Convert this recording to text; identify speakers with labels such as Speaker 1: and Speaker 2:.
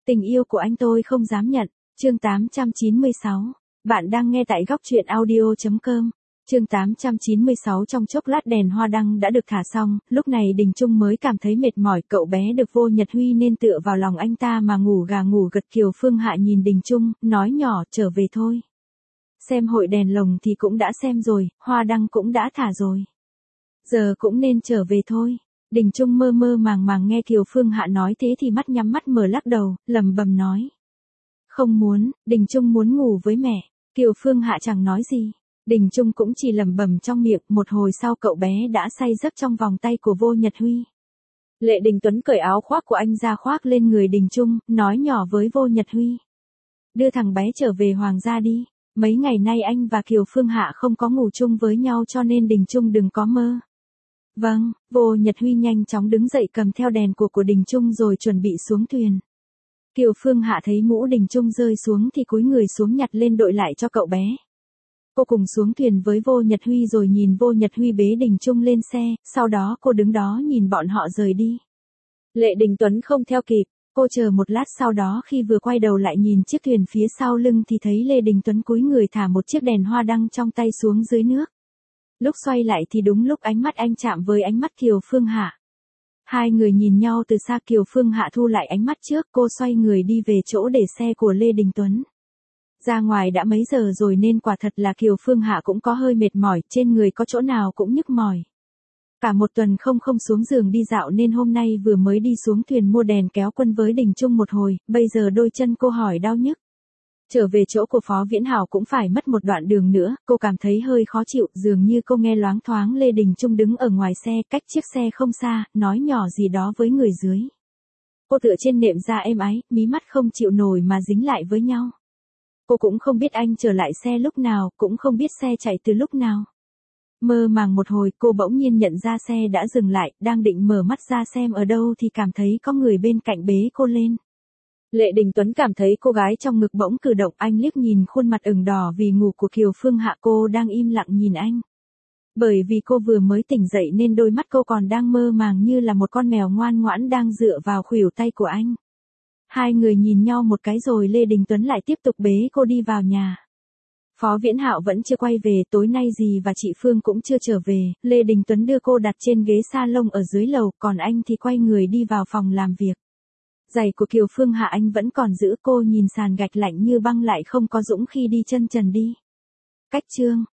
Speaker 1: Tình yêu của anh tôi không dám nhận. Chương 896. Bạn đang nghe tại góc truyện audio.com. Chương 896. Trong chốc lát đèn hoa đăng đã được thả xong, lúc này Đình Trung mới cảm thấy mệt mỏi. Cậu bé được Vô Nhật Huy nên tựa vào lòng anh ta mà ngủ gà ngủ gật. Kiều Phương Hạ nhìn Đình Trung, nói nhỏ, trở về thôi. Xem hội đèn lồng thì cũng đã xem rồi, hoa đăng cũng đã thả rồi. Giờ cũng nên trở về thôi. Đình Trung mơ mơ màng màng nghe Kiều Phương Hạ nói thế thì mắt nhắm mắt mở lắc đầu, lẩm bẩm nói. Không muốn, Đình Trung muốn ngủ với mẹ. Kiều Phương Hạ chẳng nói gì. Đình Trung cũng chỉ lẩm bẩm trong miệng, một hồi sau cậu bé đã say giấc trong vòng tay của Vô Nhật Huy. Lệ Đình Tuấn cởi áo khoác của anh ra khoác lên người Đình Trung, nói nhỏ với Vô Nhật Huy. Đưa thằng bé trở về Hoàng gia đi. Mấy ngày nay anh và Kiều Phương Hạ không có ngủ chung với nhau cho nên Đình Trung đừng có mơ. Vâng, Vô Nhật Huy nhanh chóng đứng dậy cầm theo đèn của Đình Trung rồi chuẩn bị xuống thuyền. Kiều Phương Hạ thấy mũ Đình Trung rơi xuống thì cúi người xuống nhặt lên đội lại cho cậu bé. Cô cùng xuống thuyền với Vô Nhật Huy rồi nhìn Vô Nhật Huy bế Đình Trung lên xe, sau đó cô đứng đó nhìn bọn họ rời đi. Lệ Đình Tuấn không theo kịp, cô chờ một lát sau đó khi vừa quay đầu lại nhìn chiếc thuyền phía sau lưng thì thấy Lê Đình Tuấn cúi người thả một chiếc đèn hoa đăng trong tay xuống dưới nước. Lúc xoay lại thì đúng lúc ánh mắt anh chạm với ánh mắt Kiều Phương Hạ. Hai người nhìn nhau từ xa. Kiều Phương Hạ thu lại ánh mắt trước, cô xoay người đi về chỗ để xe của Lê Đình Tuấn. Ra ngoài đã mấy giờ rồi nên quả thật là Kiều Phương Hạ cũng có hơi mệt mỏi, trên người có chỗ nào cũng nhức mỏi. Cả một tuần không xuống giường đi dạo nên hôm nay vừa mới đi xuống thuyền mua đèn kéo quân với Đình Trung một hồi, bây giờ đôi chân cô hỏi đau nhức. Trở về chỗ của Phó Viễn Hảo cũng phải mất một đoạn đường nữa, cô cảm thấy hơi khó chịu, dường như cô nghe loáng thoáng Lê Đình Trung đứng ở ngoài xe, cách chiếc xe không xa, nói nhỏ gì đó với người dưới. Cô tựa trên nệm da êm ái, mí mắt không chịu nổi mà dính lại với nhau. Cô cũng không biết anh trở lại xe lúc nào, cũng không biết xe chạy từ lúc nào. Mơ màng một hồi, cô bỗng nhiên nhận ra xe đã dừng lại, đang định mở mắt ra xem ở đâu thì cảm thấy có người bên cạnh bế cô lên. Lệ Đình Tuấn cảm thấy cô gái trong ngực bỗng cử động, anh liếc nhìn khuôn mặt ửng đỏ vì ngủ của Kiều Phương Hạ, cô đang im lặng nhìn anh. Bởi vì cô vừa mới tỉnh dậy nên đôi mắt cô còn đang mơ màng như là một con mèo ngoan ngoãn đang dựa vào khuỷu tay của anh. Hai người nhìn nhau một cái rồi Lê Đình Tuấn lại tiếp tục bế cô đi vào nhà. Phó Viễn Hạo vẫn chưa quay về, tối nay dì và chị Phương cũng chưa trở về, Lê Đình Tuấn đưa cô đặt trên ghế salon ở dưới lầu, còn anh thì quay người đi vào phòng làm việc. Giày của Kiều Phương Hạ anh vẫn còn giữ, cô nhìn sàn gạch lạnh như băng lại không có dũng khi đi chân trần đi. Cách chương